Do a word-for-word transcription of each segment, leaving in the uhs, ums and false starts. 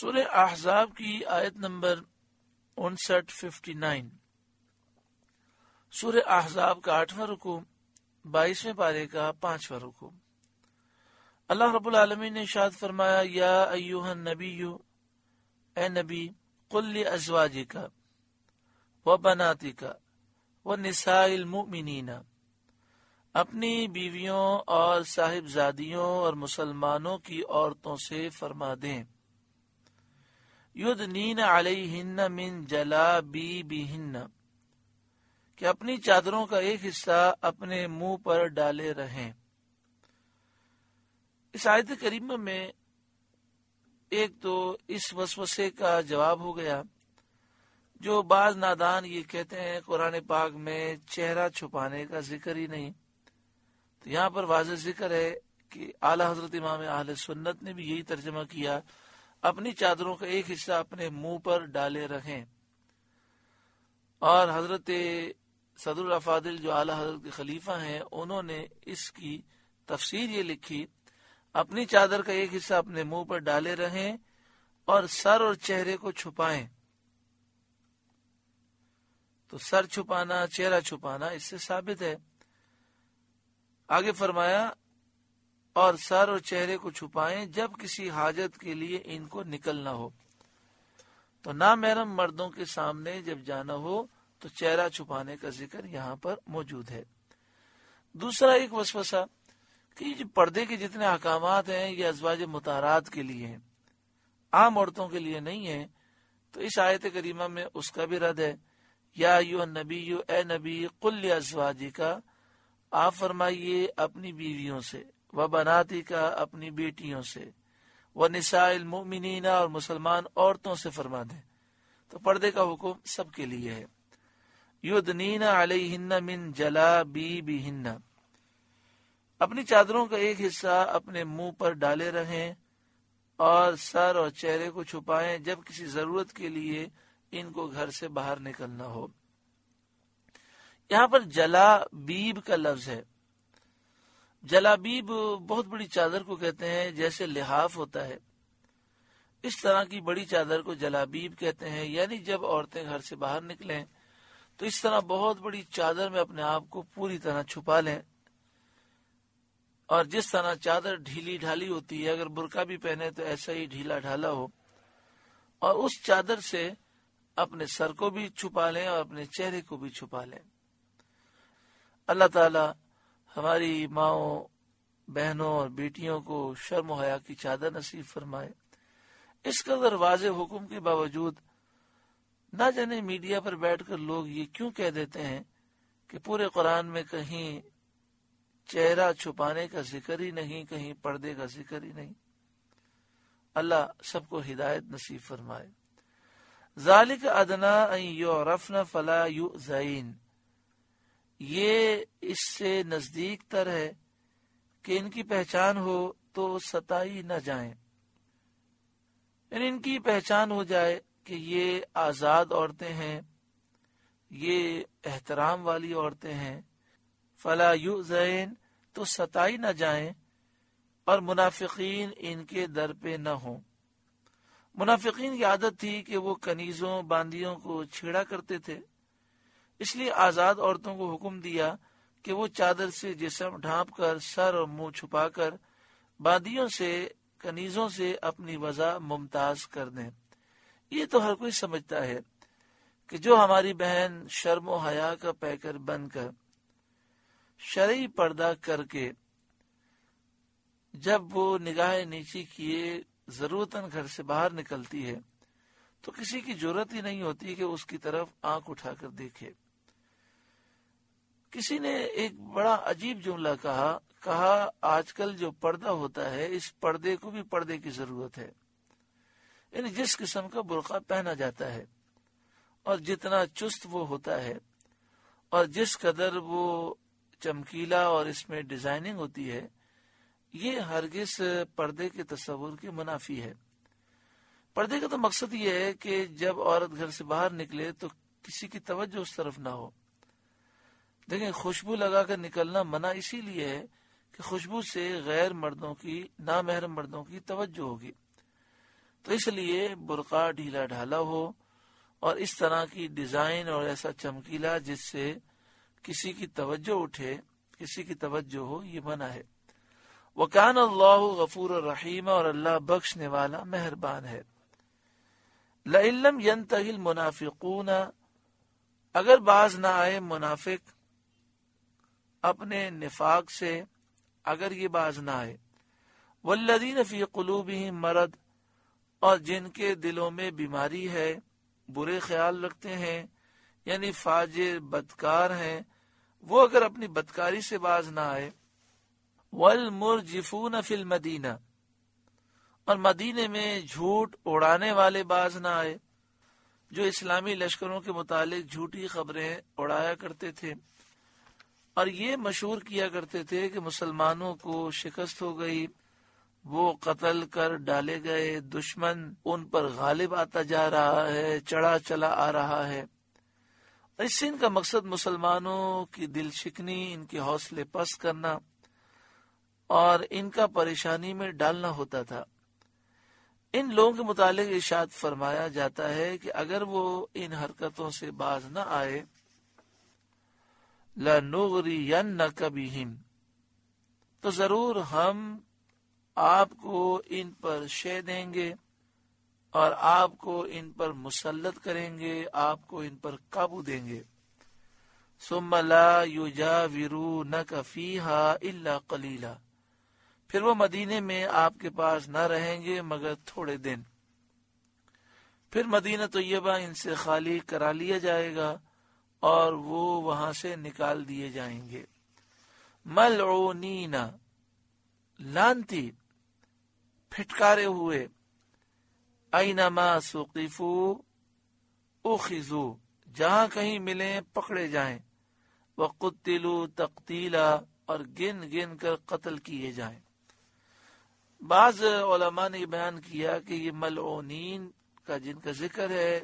سورہ احزاب کی آیت نمبر انسٹھ ففٹی نائن. سورہ احزاب کا آٹھواں رکوع بائیسویں پارے کا پانچواں رکوع. اللہ رب العالمین نے ارشاد فرمایا یا ایھا النبی، اے نبی، قل لازواجک وبناتک ونساء المؤمنین، اپنی بیویوں اور صاحبزادیوں اور مسلمانوں کی عورتوں سے فرما دیں، یدنین علیہن من جلابیبہن، کہ اپنی چادروں کا ایک حصہ اپنے منہ پر ڈالے رہیں. اس آیت کریمہ میں ایک تو اس وسوسے کا جواب ہو گیا جو بعض نادان یہ کہتے ہیں قرآن پاک میں چہرہ چھپانے کا ذکر ہی نہیں. تو یہاں پر واضح ذکر ہے کہ اعلیٰ حضرت امام اہل سنت نے بھی یہی ترجمہ کیا، اپنی چادروں کا ایک حصہ اپنے منہ پر ڈالے رہیں. اور حضرت صدر الافاضل جو اعلیٰ حضرت کے خلیفہ ہیں، انہوں نے اس کی تفسیر یہ لکھی، اپنی چادر کا ایک حصہ اپنے منہ پر ڈالے رہیں اور سر اور چہرے کو چھپائیں. تو سر چھپانا، چہرہ چھپانا اس سے ثابت ہے. آگے فرمایا اور سر اور چہرے کو چھپائیں جب کسی حاجت کے لیے ان کو نکلنا ہو. تو نامحرم مردوں کے سامنے جب جانا ہو تو چہرہ چھپانے کا ذکر یہاں پر موجود ہے. دوسرا ایک وسوسہ کہ یہ پردے کے جتنے احکامات ہیں یہ ازواج مطہرات کے لیے ہیں، عام عورتوں کے لیے نہیں ہیں. تو اس آیت کریمہ میں اس کا بھی رد ہے. یا ایھا النبی، اے نبی، قل لازواجک، آپ فرمائیے اپنی بیویوں سے، وبناتک، اپنی بیٹیوں سے، ونساء المؤمنین، اور مسلمان عورتوں سے فرما دیں. تو پردے کا حکم سب کے لیے ہے. یدنین علیہن من جلابیبہن، اپنی چادروں کا ایک حصہ اپنے منہ پر ڈالے رہیں اور سر اور چہرے کو چھپائیں جب کسی ضرورت کے لیے ان کو گھر سے باہر نکلنا ہو. یہاں پر جلابیب کا لفظ ہے. جلابیب بہت بڑی چادر کو کہتے ہیں، جیسے لحاف ہوتا ہے اس طرح کی بڑی چادر کو جلابیب کہتے ہیں. یعنی جب عورتیں گھر سے باہر نکلیں تو اس طرح بہت بڑی چادر میں اپنے آپ کو پوری طرح چھپا لیں. اور جس طرح چادر ڈھیلی ڈھالی ہوتی ہے، اگر برقع بھی پہنے تو ایسا ہی ڈھیلا ڈھالا ہو، اور اس چادر سے اپنے سر کو بھی چھپا لیں اور اپنے چہرے کو بھی چھپا لیں. اللہ تعالی ہماری ماؤں، بہنوں اور بیٹیوں کو شرم و حیا کی چادر نصیب فرمائے. اس قدر واضح حکم کے باوجود نہ جانے میڈیا پر بیٹھ کر لوگ یہ کیوں کہہ دیتے ہیں کہ پورے قرآن میں کہیں چہرہ چھپانے کا ذکر ہی نہیں، کہیں پردے کا ذکر ہی نہیں. اللہ سب کو ہدایت نصیب فرمائے. ذالک ادنی ان یعرفن فلا یؤذین، یہ اس سے نزدیک تر ہے کہ ان کی پہچان ہو تو ستائی نہ جائیں. یعنی ان کی پہچان ہو جائے کہ یہ آزاد عورتیں ہیں، یہ احترام والی عورتیں ہیں. فلا یؤذین، تو ستائی نہ جائیں، اور منافقین ان کے در پہ نہ ہوں. منافقین کی عادت تھی کہ وہ کنیزوں، باندیوں کو چھیڑا کرتے تھے، اس لیے آزاد عورتوں کو حکم دیا کہ وہ چادر سے جسم ڈھانپ کر، سر اور منہ چھپا کر باندیوں سے، کنیزوں سے اپنی وضع ممتاز کر دیں. یہ تو ہر کوئی سمجھتا ہے کہ جو ہماری بہن شرم و حیا کا پیکر بن کر، شرعی پردہ کر کے، جب وہ نگاہ نیچی کیے ضرورتاً گھر سے باہر نکلتی ہے تو کسی کی جرت ہی نہیں ہوتی کہ اس کی طرف آنکھ اٹھا کر دیکھے. کسی نے ایک بڑا عجیب جملہ کہا کہا آج کل جو پردہ ہوتا ہے اس پردے کو بھی پردے کی ضرورت ہے. یعنی جس قسم کا برقع پہنا جاتا ہے اور جتنا چست وہ ہوتا ہے اور جس قدر وہ چمکیلا اور اس میں ڈیزائننگ ہوتی ہے، یہ ہرگز پردے کے تصور کے منافی ہے. پردے کا تو مقصد یہ ہے کہ جب عورت گھر سے باہر نکلے تو کسی کی توجہ اس طرف نہ ہو. دیکھیں، خوشبو لگا کر نکلنا منع اسی لیے ہے کہ خوشبو سے غیر مردوں کی، نامحرم مردوں کی توجہ ہوگی. تو اس لیے برقع ڈھیلا ڈھالا ہو اور اس طرح کی ڈیزائن اور ایسا چمکیلا جس سے کسی کی توجہ اٹھے، کسی کی توجہ ہو، یہ منع ہے۔ وَكَانَ اللَّهُ غَفُورًا رَحِيمًا، اور اللہ بخشنے والا مہربان ہے۔ لَئِن لَّمْ يَنْتَهِ الْمُنَافِقُونَ، اگر باز نہ آئے منافق اپنے نفاق سے، اگر یہ باز نہ آئے، وَالَّذِينَ فِي قُلُوبِهِم مَرَضٌ، اور جن کے دلوں میں بیماری ہے، برے خیال رکھتے ہیں، یعنی فاجر بدکار ہیں، وہ اگر اپنی بدکاری سے باز نہ آئے، وَالْمُرْجِفُونَ فِي الْمَدِينَةِ، اور مدینے میں جھوٹ اڑانے والے باز نہ آئے، جو اسلامی لشکروں کے متعلق جھوٹی خبریں اڑایا کرتے تھے اور یہ مشہور کیا کرتے تھے کہ مسلمانوں کو شکست ہو گئی، وہ قتل کر ڈالے گئے، دشمن ان پر غالب آتا جا رہا ہے، چڑھا چلا آ رہا ہے۔ اس سے ان کا مقصد مسلمانوں کی دل شکنی، ان کے حوصلے پست کرنا اور ان کا پریشانی میں ڈالنا ہوتا تھا۔ ان لوگوں کے متعلق ارشاد فرمایا جاتا ہے کہ اگر وہ ان حرکتوں سے باز نہ آئے، لَنُغْرِيَنَّكَ بِهِمْ، تو ضرور ہم آپ کو ان پر شے دیں گے اور آپ کو ان پر مسلط کریں گے، آپ کو ان پر قابو دیں گے۔ ثُمَّ لَا يُجَاوِرُونَكَ فِيهَا إِلَّا قَلِيلًا، پھر وہ مدینے میں آپ کے پاس نہ رہیں گے مگر تھوڑے دن، پھر مدینہ طیبہ ان سے خالی کرا لیا جائے گا اور وہ وہاں سے نکال دیے جائیں گے۔ ملعونین، لانتی، پھٹکارے ہوئے، اینما ثقفوا اخذوا، جہاں کہیں ملیں پکڑے جائیں، وقتلوا تقتیلا، اور گن گن کر قتل کیے جائیں۔ بعض علماء نے بیان کیا کہ یہ ملعونین کا جن کا ذکر ہے،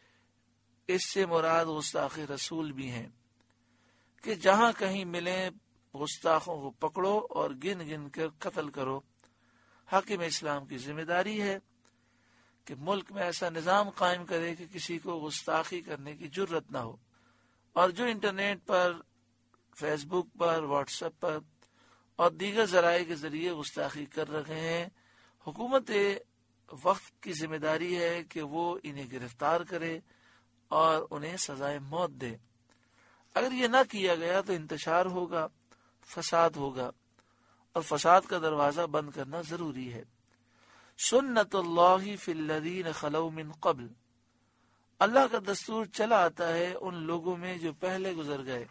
اس سے مراد گستاخ رسول بھی ہیں کہ جہاں کہیں ملیں گستاخوں کو پکڑو اور گن گن کر قتل کرو۔ حاکم اسلام کی ذمہ داری ہے کہ ملک میں ایسا نظام قائم کرے کہ کسی کو گستاخی کرنے کی جرت نہ ہو، اور جو انٹرنیٹ پر، فیس بک پر، واٹس ایپ پر اور دیگر ذرائع کے ذریعے گستاخی کر رہے ہیں، حکومت وقت کی ذمہ داری ہے کہ وہ انہیں گرفتار کرے اور انہیں سزائے موت دے۔ اگر یہ نہ کیا گیا تو انتشار ہوگا، فساد ہوگا، اور فساد کا دروازہ بند کرنا ضروری ہے۔ سنت اللہ فی الذین خلو من قبل، اللہ کا دستور چلا آتا ہے ان لوگوں میں جو پہلے گزر گئے،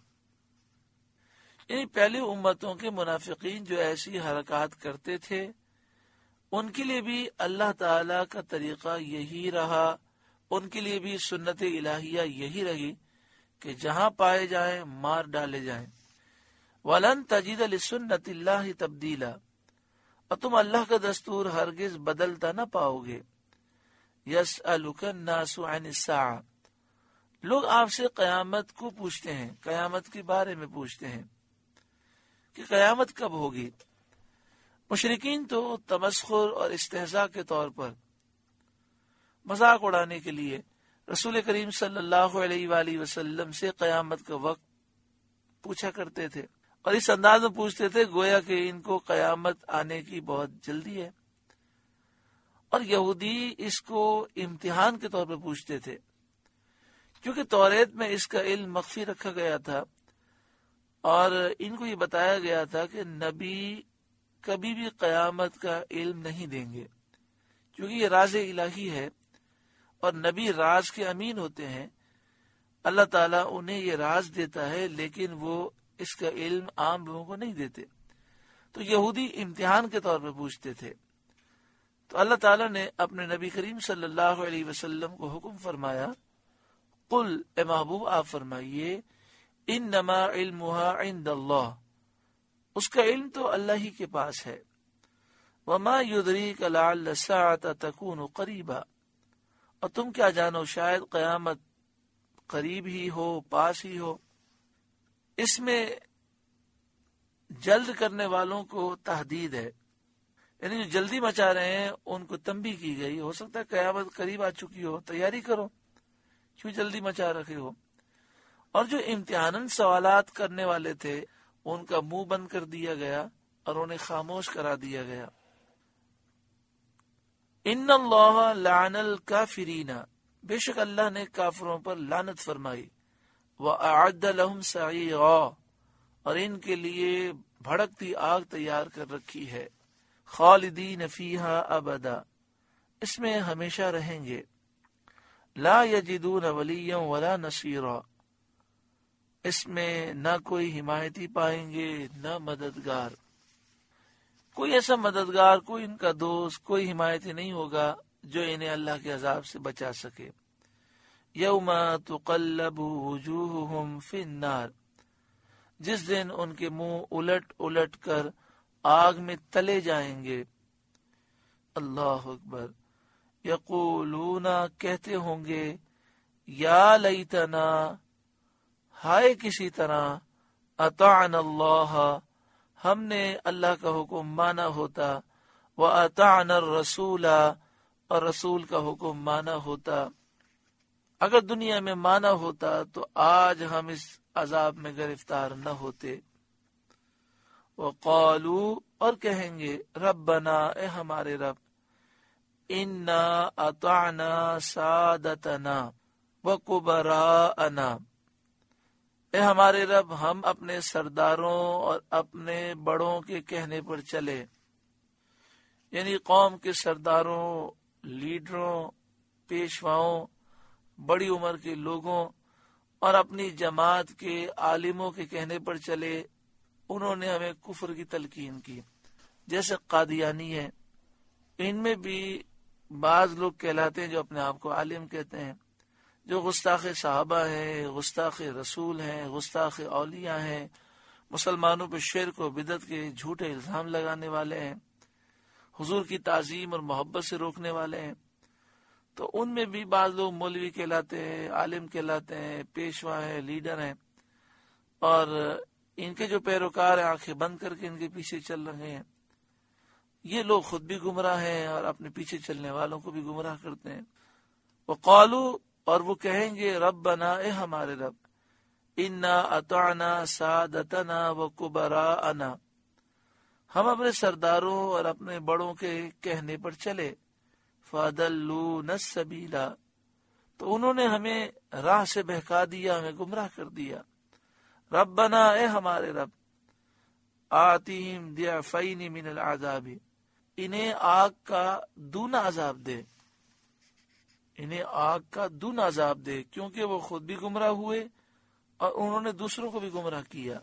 یعنی پہلی امتوں کے منافقین جو ایسی حرکات کرتے تھے، ان کے لیے بھی اللہ تعالی کا طریقہ یہی رہا، ان کے لیے بھی سنت الہیہ یہی رہی کہ جہاں پائے جائیں مار ڈالے جائیں۔ وَلَن تَجِدَ لِسُنَّتِ اللَّهِ تَبْدِيلًا، اور تم اللہ کا دستور ہرگز بدلتا نہ پاؤ گے۔ يَسْأَلُكَ النَّاسُ عَنِ السَّاعَةِ، لوگ آپ سے قیامت کو پوچھتے ہیں، قیامت کے بارے میں پوچھتے ہیں کہ قیامت کب ہوگی۔ مشرکین تو تمسخر اور استہزاء کے طور پر، مذاق اڑانے کے لیے رسول کریم صلی اللہ علیہ وآلہ وسلم سے قیامت کا وقت پوچھا کرتے تھے، اور اس انداز میں پوچھتے تھے گویا کہ ان کو قیامت آنے کی بہت جلدی ہے، اور یہودی اس کو امتحان کے طور پر پوچھتے تھے، کیونکہ توریت میں اس کا علم مخفی رکھا گیا تھا اور ان کو یہ بتایا گیا تھا کہ نبی کبھی بھی قیامت کا علم نہیں دیں گے، کیونکہ یہ راز الہی ہے اور نبی راز کے امین ہوتے ہیں۔ اللہ تعالیٰ انہیں یہ راز دیتا ہے لیکن وہ اس کا علم عام لوگوں کو نہیں دیتے، تو یہودی امتحان کے طور پر پوچھتے تھے۔ تو اللہ تعالیٰ نے اپنے نبی کریم صلی اللہ علیہ وسلم کو حکم فرمایا، قل، اے محبوب آپ فرمائیے، انما علمها عند اللہ، اس کا علم تو اللہ ہی کے پاس ہے۔ وما يدریک لعل الساعة تکون قریبا، اور تم کیا جانو شاید قیامت قریب ہی ہو، پاس ہی ہو۔ اس میں جلد کرنے والوں کو تحدید ہے، یعنی جو جلدی مچا رہے ہیں ان کو تنبیہ کی گئی، ہو سکتا ہے قیامت قریب آ چکی ہو، تیاری کرو، کیوں جلدی مچا رکھے ہو۔ اور جو امتحاناً سوالات کرنے والے تھے ان کا منہ بند کر دیا گیا اور انہیں خاموش کرا دیا گیا۔ ان اللہ لعن الکافرین، بے شک اللہ نے کافروں پر لعنت فرمائی، وَأَعَدَّ لَهُمْ سَعِيرًا، اور ان کے لیے بھڑکتی آگ تیار کر رکھی ہے، خالدین فیہا ابدا، اس میں ہمیشہ رہیں گے، لا یجدون ولیا ولا نصیرا، اس میں نہ کوئی حمایتی پائیں گے نہ مددگار، کوئی ایسا مددگار، کوئی ان کا دوست، کوئی حمایتی نہیں ہوگا جو انہیں اللہ کے عذاب سے بچا سکے۔ یوم تقلب وجوہہم فی النار، جس دن ان کے منہ الٹ الٹ کر آگ میں تلے جائیں گے۔ اللہ اکبر۔ یقولون، کہتے ہوں گے، یا لیتنا، ہائے کسی طرح، اطعنا اللہ، ہم نے اللہ کا حکم مانا ہوتا، وَأَطَعْنَا الرَّسُولَ، اور رسول کا حکم مانا ہوتا، اگر دنیا میں مانا ہوتا تو آج ہم اس عذاب میں گرفتار نہ ہوتے۔ وَقَالُوا، اور کہیں گے، ربنا، اے ہمارے رب، اِنَّا أَطَعْنَا سَادَتَنَا وَكُبَرَاءَنَا، اے ہمارے رب، ہم اپنے سرداروں اور اپنے بڑوں کے کہنے پر چلے، یعنی قوم کے سرداروں، لیڈروں، پیشواؤں، بڑی عمر کے لوگوں اور اپنی جماعت کے عالموں کے کہنے پر چلے۔ انہوں نے ہمیں کفر کی تلقین کی، جیسے قادیانی ہیں، ان میں بھی بعض لوگ کہلاتے ہیں جو اپنے آپ کو عالم کہتے ہیں، جو گستاخ صحابہ ہیں، گستاخ رسول ہیں، گستاخ اولیاء ہیں، مسلمانوں پہ شرک و بدعت کے جھوٹے الزام لگانے والے ہیں، حضور کی تعظیم اور محبت سے روکنے والے ہیں۔ تو ان میں بھی بعض لوگ مولوی کہلاتے ہیں، عالم کہلاتے ہیں، پیشوا ہیں، لیڈر ہیں، اور ان کے جو پیروکار ہیں آنکھیں بند کر کے ان کے پیچھے چل رہے ہیں۔ یہ لوگ خود بھی گمراہ ہیں اور اپنے پیچھے چلنے والوں کو بھی گمراہ کرتے ہیں۔ وقالو، اور وہ کہیں گے، ربنا، اے ہمارے رب، انا اطعنا سادتنا وکبراءنا، ہم اپنے سرداروں اور اپنے بڑوں کے کہنے پر چلے، فَأَضَلُّونَا السَّبِيلَ، تو انہوں نے ہمیں راہ سے بہکا دیا، ہمیں گمراہ کر دیا۔ ربنا، اے ہمارے رب، آتِهِمْ ضِعْفَيْنِ مِنَ الْعَذَابِ، انہیں آگ کا دونا عذاب دے، انہیں آگ کا دونا عذاب دے، کیونکہ وہ خود بھی گمراہ ہوئے اور انہوں نے دوسروں کو بھی گمراہ کیا۔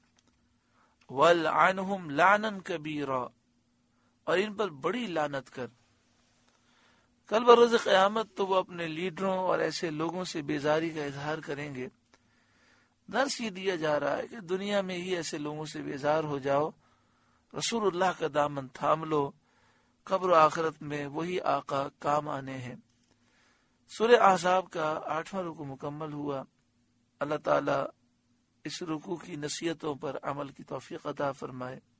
وَلْعَنْهُمْ لَعْنًا كَبِيرًا، اور ان پر بڑی لعنت کر۔ کل بروز قیامت تو وہ اپنے لیڈروں اور ایسے لوگوں سے بیزاری کا اظہار کریں گے۔ درس یہ دیا جا رہا ہے کہ دنیا میں ہی ایسے لوگوں سے بیزار ہو جاؤ، رسول اللہ کا دامن تھام لو، قبر و آخرت میں وہی آقا کام آنے ہیں۔ سورہ احزاب کا آٹھواں رکوع مکمل ہوا۔ اللہ تعالیٰ اس رکوع کی نصیحتوں پر عمل کی توفیق عطا فرمائے۔